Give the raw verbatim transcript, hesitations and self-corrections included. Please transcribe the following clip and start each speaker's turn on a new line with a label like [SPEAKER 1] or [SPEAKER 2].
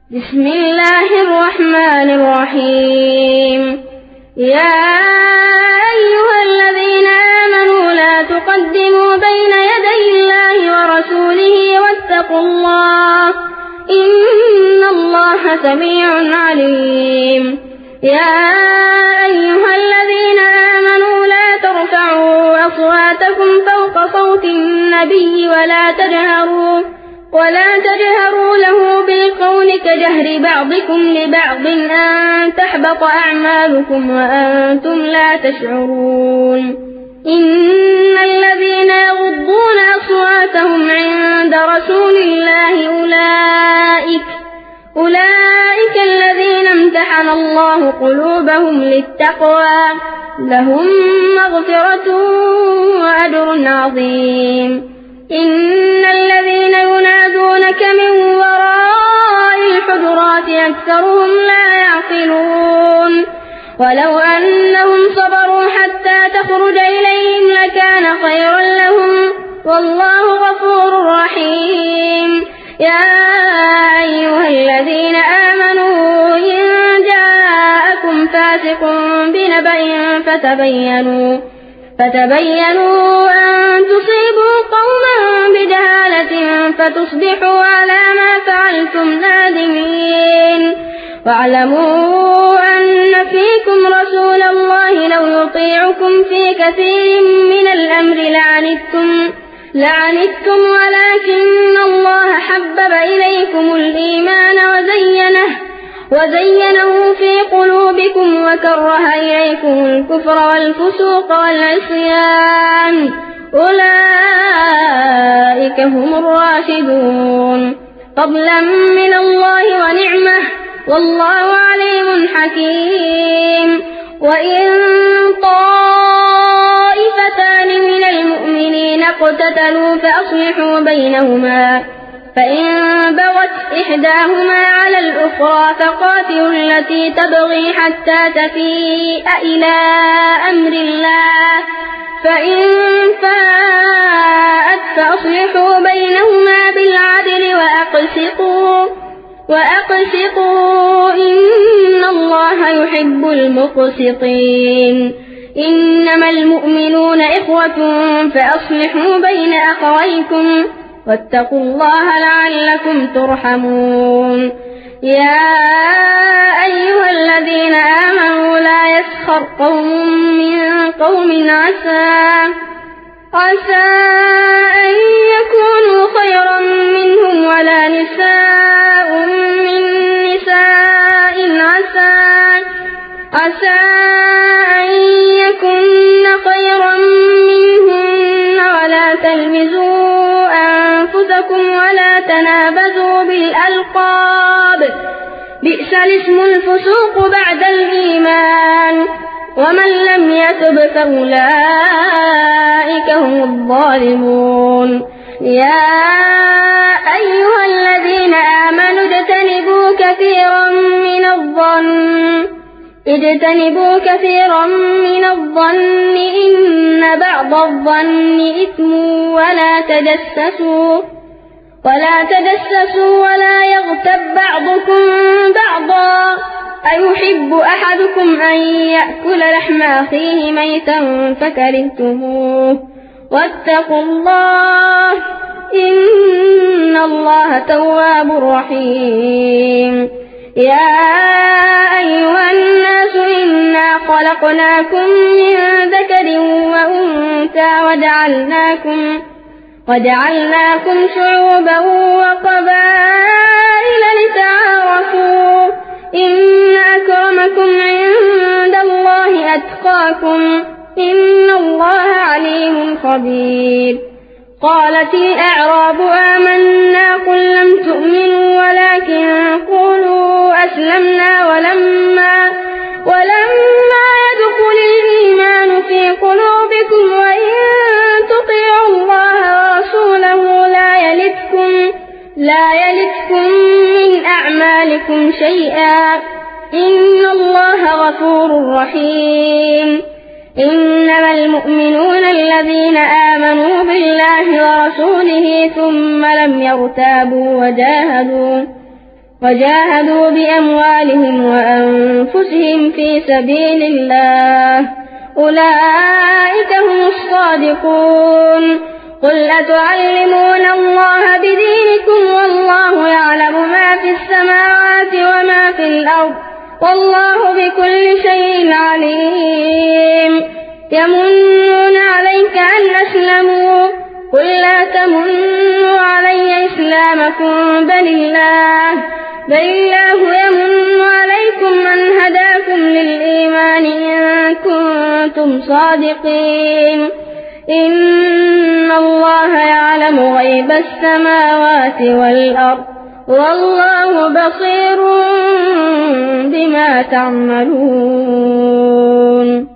[SPEAKER 1] بسم الله الرحمن الرحيم. يا أيها الذين آمنوا لا تقدموا بين يدي الله ورسوله واتقوا الله إن الله سميع عليم. يا أيها الذين آمنوا لا ترفعوا أصواتكم فوق صوت النبي ولا تجهروا ولا تجهروا له بالقول كجهر بعضكم لبعض أن تحبط أعمالكم وأنتم لا تشعرون. إن الذين يغضون أصواتهم عند رسول الله أولئك أولئك الذين امتحن الله قلوبهم للتقوى لهم مغفرة وأجر عظيم. إن الذين ينادونك من وراء الحجرات أكثرهم لا يعقلون. ولو أنهم صبروا حتى تخرج إليهم لكان خيرا لهم والله غفور رحيم. يا أيها الذين آمنوا إن جاءكم فاسق بنبأ فتبينوا فتبينوا أن تصيبوا قوما بجهالة فتصبحوا على ما فعلتم نادمين. واعلموا أن فيكم رسول الله لو يطيعكم في كثير من الأمر لعنتم لعنتم ولكن الله حبب إليكم الإيمان وزينه وزينه في قلوبكم وكره إليكم الكفر والفسوق والعصيان أولئك هم الراشدون فضلا من الله ونعمه والله عليم حكيم. وإن طائفتان من المؤمنين اقتتلوا فأصلحوا بينهما فإن بغت إحداهما على الأخرى فقاتلوا التي تبغي حتى تفيء إلى أمر الله فإن فاءت فأصلحوا بينهما بالعدل وأقسطوا وأقسطوا إن الله يحب المقسطين. إنما المؤمنون إخوة فأصلحوا بين أخويكم واتقوا الله لعلكم ترحمون. يا أيها الذين آمنوا لا يسخر قوم من قوم عسى عسى أن يكونوا خيرا منهم ولا نساء من نساء عسى عسى أن يكن خيرا منهن ولا تلمزوا أنفسكم ولا تنابزوا بالألقاب بئس الاسم الفسوق بعد الإيمان ومن لم يتب فأولئك هم الظالمون. يا أيها الذين آمنوا اجتنبوا كثيرا من الظن اجتنبوا كثيرا من الظن إن بعض الظن إثم ولا تجسسوا ولا تجسسوا ولا يغتب بعضكم بعضا أيحب أحدكم أن يأكل لحم أخيه ميتا فكرهتموه واتقوا الله إن الله تواب رحيم. يا أيها الناس إنا خلقناكم من ذكر وأنثى وجعلناكم وجعلناكم شعوبا وقبائل لتعارفوا إن أكرمكم عند الله أتقاكم إن الله عليم خبير. قالت الأعراب آمنا قل لم تؤمنوا ولكن قولوا أسلمنا ولما ولما يدخل الإيمان في قلوبكم وإن تطيعوا الله ورسوله لا يلتكم لا يلتكم من أعمالكم شيئا إن الله غفور رحيم. إنما المؤمنون الذين آمنوا بالله ورسوله ثم لم يرتابوا وجاهدوا وجاهدوا بأموالهم وأنفسهم في سبيل الله أولئك هم الصادقون. قل أتعلمون الله بدينكم والله يعلم ما في السماوات وما في الأرض والله بكل شيء عليم. يمنون عليك أن أسلموا قل لا تمنوا علي إسلامكم بل الله بل الله يمن عليكم أن هداكم للإيمان إن كنتم صادقين. إن الله يعلم غيب السماوات والأرض والله بصير بما تعملون.